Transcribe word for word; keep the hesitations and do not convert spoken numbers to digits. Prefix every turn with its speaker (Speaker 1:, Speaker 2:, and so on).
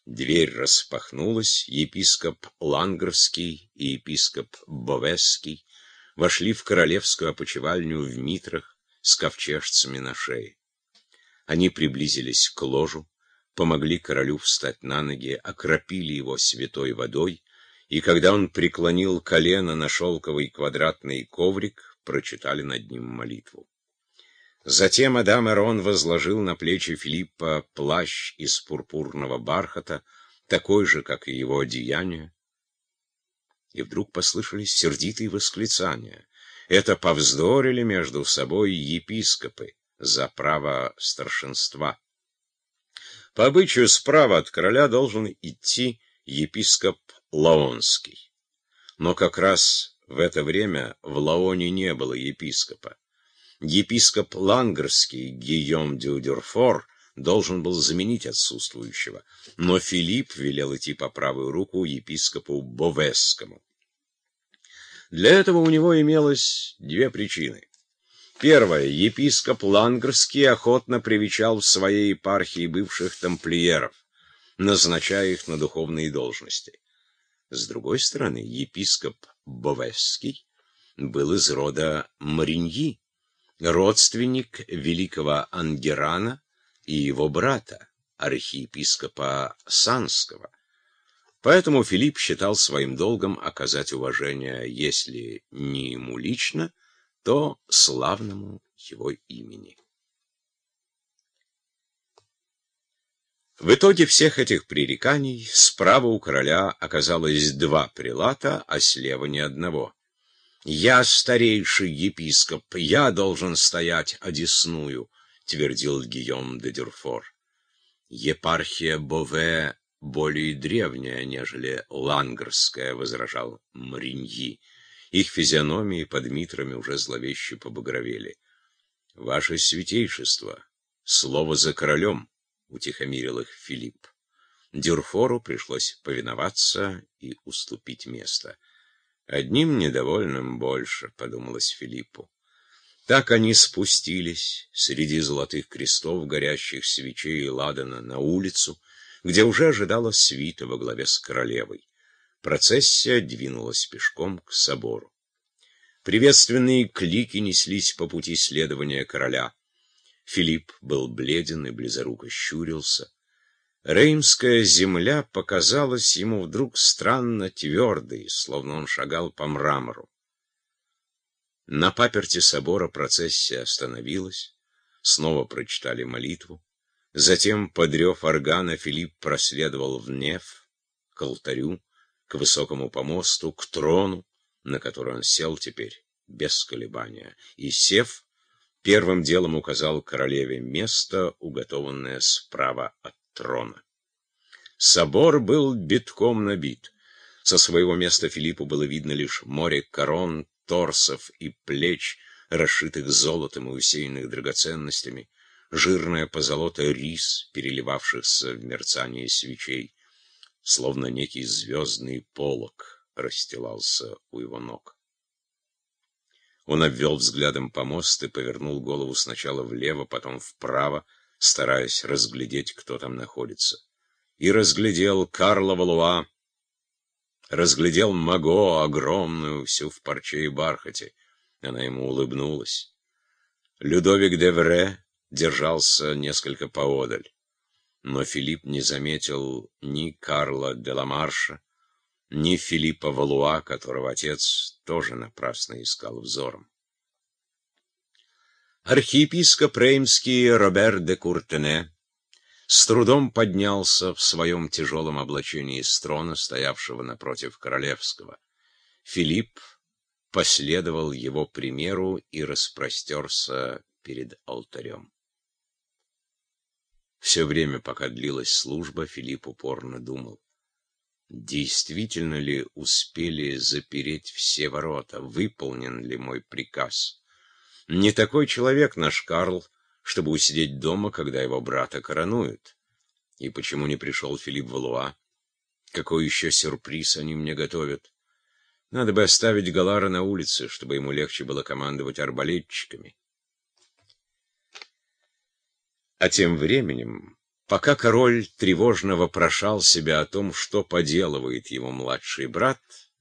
Speaker 1: Дверь распахнулась, епископ Лангерский и епископ Бовесский вошли в королевскую опочивальню в митрах с ковчежцами на шее. Они приблизились к ложу, помогли королю встать на ноги, окропили его святой водой, и когда он преклонил колено на шелковый квадратный коврик, прочитали над ним молитву. Затем Адам Эрон возложил на плечи Филиппа плащ из пурпурного бархата, такой же, как и его одеяние. И вдруг послышались сердитые восклицания. Это повздорили между собой епископы за право старшинства. По обычаю справа от короля должен идти епископ Лаонский. Но как раз в это время в Лаоне не было епископа. Епископ Лангерский Гийом де Дюрфор должен был заменить отсутствующего, но Филипп велел идти по правую руку епископу Бовесскому. Для этого у него имелось две причины. Первая. Епископ Лангерский охотно привечал в своей епархии бывших тамплиеров, назначая их на духовные должности. С другой стороны, епископ Бовесский был из рода Мариньи, родственник великого Ангерана и его брата, архиепископа Санского. Поэтому Филипп считал своим долгом оказать уважение, если не ему лично, то славному его имени. В итоге всех этих пререканий справа у короля оказалось два прелата, а слева ни одного. «Я старейший епископ, я должен стоять одесную», — твердил Гийом де Дюрфор. «Епархия Бове более древняя, нежели Лангерская», — возражал Мариньи. Их физиономии под митрами уже зловеще побагровели. «Ваше святейшество, слово за королем», — утихомирил их Филипп. Дюрфору пришлось повиноваться и уступить место. «Одним недовольным больше», — подумалось Филиппу. Так они спустились среди золотых крестов, горящих свечей и ладана на улицу, где уже ожидала свита во главе с королевой. Процессия двинулась пешком к собору. Приветственные клики неслись по пути следования короля. Филипп был бледен и близоруко щурился. Реймская земля показалась ему вдруг странно твердой, словно он шагал по мрамору. На паперти собора процессия остановилась, снова прочитали молитву. Затем, под рев органа, Филипп проследовал в неф, к алтарю, к высокому помосту, к трону, на который он сел теперь без колебания, и, сев, первым делом указал королеве место, уготованное справа от трона. Собор был битком набит. Со своего места Филиппу было видно лишь море корон, торсов и плеч, расшитых золотом и усеянных драгоценностями, жирная позолота рис, переливавшихся в мерцании свечей, словно некий звездный полог расстилался у его ног. Он обвел взглядом помост и повернул голову сначала влево, потом вправо, стараясь разглядеть, кто там находится. И разглядел Карла Валуа, разглядел Маго, огромную, всю в парче и бархате. Она ему улыбнулась. Людовик де Вре держался несколько поодаль. Но Филипп не заметил ни Карла де ла Марша, ни Филиппа Валуа, которого отец тоже напрасно искал взором. Архиепископ реймский Робер де Куртене с трудом поднялся в своем тяжелом облачении с трона, стоявшего напротив королевского. Филипп последовал его примеру и распростерся перед алтарем. Все время, пока длилась служба, Филипп упорно думал: действительно ли успели запереть все ворота, выполнен ли мой приказ? Не такой человек наш Карл, чтобы усидеть дома, когда его брата коронуют. И почему не пришел Филипп Валуа? Какой еще сюрприз они мне готовят? Надо бы оставить Галара на улице, чтобы ему легче было командовать арбалетчиками. А тем временем Пока король тревожно вопрошал себя о том, что поделывает его младший брат,